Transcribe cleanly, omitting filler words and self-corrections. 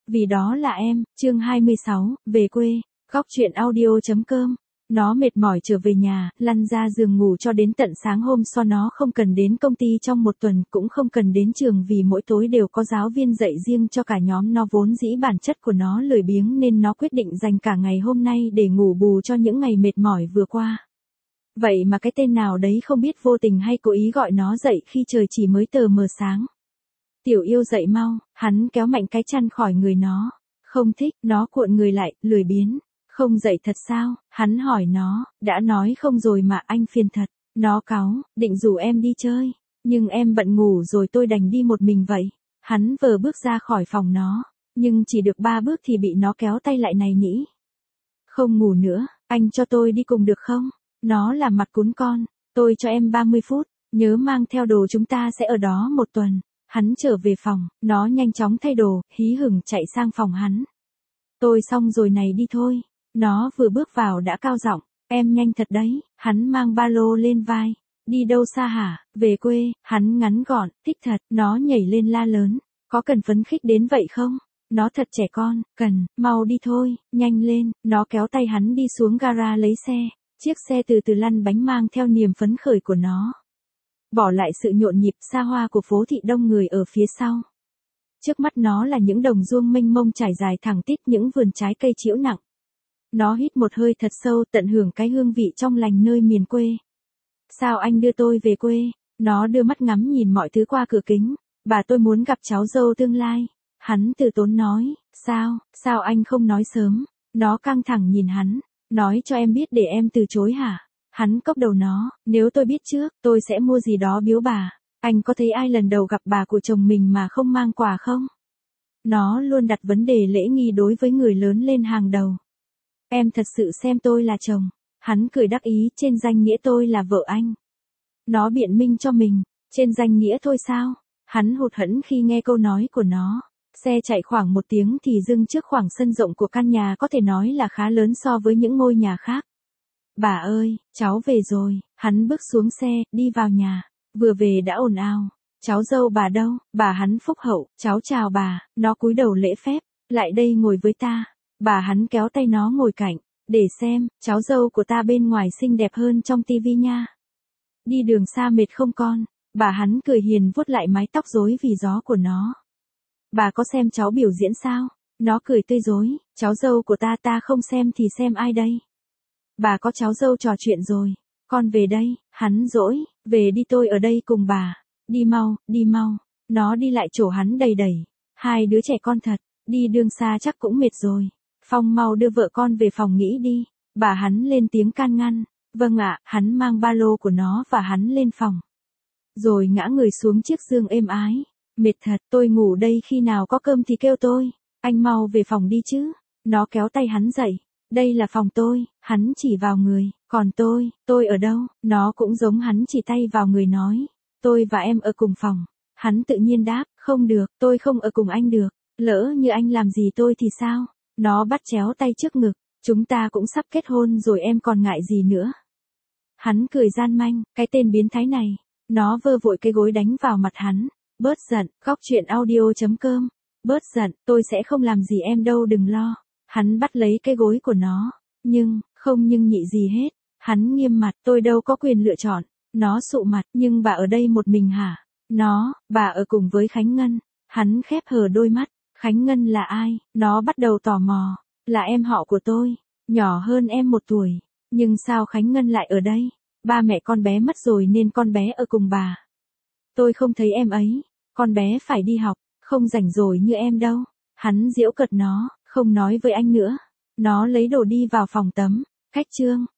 Vì đó là em, chương 26, về quê, góc truyện audio.com. Nó mệt mỏi trở về nhà, lăn ra giường ngủ cho đến tận sáng hôm sau. Nó không cần đến công ty trong một tuần, cũng không cần đến trường vì mỗi tối đều có giáo viên dạy riêng cho cả nhóm. Nó vốn dĩ bản chất của nó lười biếng nên nó quyết định dành cả ngày hôm nay để ngủ bù cho những ngày mệt mỏi vừa qua. Vậy mà cái tên nào đấy không biết vô tình hay cố ý gọi nó dậy khi trời chỉ mới tờ mờ sáng. Tiểu yêu dậy mau, hắn kéo mạnh cái chăn khỏi người nó. Không thích, nó cuộn người lại, lười biếng. Không dậy thật sao? Hắn hỏi nó, đã nói không rồi mà anh phiền thật. Nó cáu, định rủ em đi chơi. Nhưng em bận ngủ rồi tôi đành đi một mình vậy. Hắn vừa bước ra khỏi phòng nó. Nhưng chỉ được 3 bước thì bị nó kéo tay lại này nỉ. Không ngủ nữa, anh cho tôi đi cùng được không? Nó là mặt cún con. Tôi cho em 30 phút, nhớ mang theo đồ chúng ta sẽ ở đó một tuần. Hắn trở về phòng, nó nhanh chóng thay đồ, hí hửng chạy sang phòng hắn. Tôi xong rồi này đi thôi. Nó vừa bước vào đã cao giọng, em nhanh thật đấy. Hắn mang ba lô lên vai. Đi đâu xa hả? Về quê. Hắn ngắn gọn, thích thật. Nó nhảy lên la lớn. Có cần phấn khích đến vậy không? Nó thật trẻ con, cần, mau đi thôi, nhanh lên. Nó kéo tay hắn đi xuống gara lấy xe. Chiếc xe từ từ lăn bánh mang theo niềm phấn khởi của nó. Bỏ lại sự nhộn nhịp xa hoa của phố thị đông người ở phía sau. Trước mắt nó là những đồng ruộng mênh mông trải dài thẳng tít, những vườn trái cây trĩu nặng. Nó hít một hơi thật sâu, tận hưởng cái hương vị trong lành nơi miền quê. Sao anh đưa tôi về quê? Nó đưa mắt ngắm nhìn mọi thứ qua cửa kính. Bà tôi muốn gặp cháu dâu tương lai. Hắn từ tốn nói, sao anh không nói sớm? Nó căng thẳng nhìn hắn, nói cho em biết để em từ chối hả? Hắn cốc đầu nó, nếu tôi biết trước, tôi sẽ mua gì đó biếu bà. Anh có thấy ai lần đầu gặp bà của chồng mình mà không mang quà không? Nó luôn đặt vấn đề lễ nghi đối với người lớn lên hàng đầu. Em thật sự xem tôi là chồng. Hắn cười đắc ý, trên danh nghĩa tôi là vợ anh. Nó biện minh cho mình, trên danh nghĩa thôi sao? Hắn hụt hẫng khi nghe câu nói của nó. Xe chạy khoảng 1 tiếng thì dừng trước khoảng sân rộng của căn nhà có thể nói là khá lớn so với những ngôi nhà khác. Bà ơi, cháu về rồi. Hắn bước xuống xe, đi vào nhà. Vừa về đã ồn ào. Cháu dâu bà đâu? Bà hắn phúc hậu, cháu chào bà. Nó cúi đầu lễ phép. Lại đây ngồi với ta. Bà hắn kéo tay nó ngồi cạnh. Để xem, cháu dâu của ta bên ngoài xinh đẹp hơn trong tivi nha. Đi đường xa mệt không con? Bà hắn cười hiền vuốt lại mái tóc rối vì gió của nó. Bà có xem cháu biểu diễn sao? Nó cười tươi rói. Cháu dâu của ta không xem thì xem ai đây? Bà có cháu dâu trò chuyện rồi. Con về đây. Hắn dỗi. Về đi, tôi ở đây cùng bà. Đi mau, đi mau. Nó đi lại chỗ hắn đầy đẩy. Hai đứa trẻ con thật. Đi đường xa chắc cũng mệt rồi. Phong mau đưa vợ con về phòng nghỉ đi. Bà hắn lên tiếng can ngăn. Vâng ạ. Hắn mang ba lô của nó và hắn lên phòng. Rồi ngã người xuống chiếc giường êm ái. Mệt thật, tôi ngủ đây, khi nào có cơm thì kêu tôi. Anh mau về phòng đi chứ. Nó kéo tay hắn dậy. Đây là phòng tôi. Hắn chỉ vào người. Còn tôi ở đâu? Nó cũng giống hắn chỉ tay vào người nói. Tôi và em ở cùng phòng. Hắn tự nhiên đáp, không được, tôi không ở cùng anh được. Lỡ như anh làm gì tôi thì sao? Nó bắt chéo tay trước ngực. Chúng ta cũng sắp kết hôn rồi, em còn ngại gì nữa? Hắn cười gian manh, cái tên biến thái này. Nó vơ vội cái gối đánh vào mặt hắn. Bớt giận, góc truyện audio.com. Bớt giận, tôi sẽ không làm gì em đâu, đừng lo. Hắn bắt lấy cái gối của nó. Không nhưng nhị gì hết. Hắn nghiêm mặt, tôi đâu có quyền lựa chọn. Nó sụ mặt, nhưng bà ở đây một mình hả? Bà ở cùng với Khánh Ngân. Hắn khép hờ đôi mắt. Khánh Ngân là ai? Nó bắt đầu tò mò. Là em họ của tôi. Nhỏ hơn em 1 tuổi. Nhưng sao Khánh Ngân lại ở đây? Ba mẹ con bé mất rồi nên con bé ở cùng bà. Tôi không thấy em ấy. Con bé phải đi học, không rảnh rỗi như em đâu. Hắn giễu cợt nó, không nói với anh nữa. Nó lấy đồ đi vào phòng tắm. Khách trương,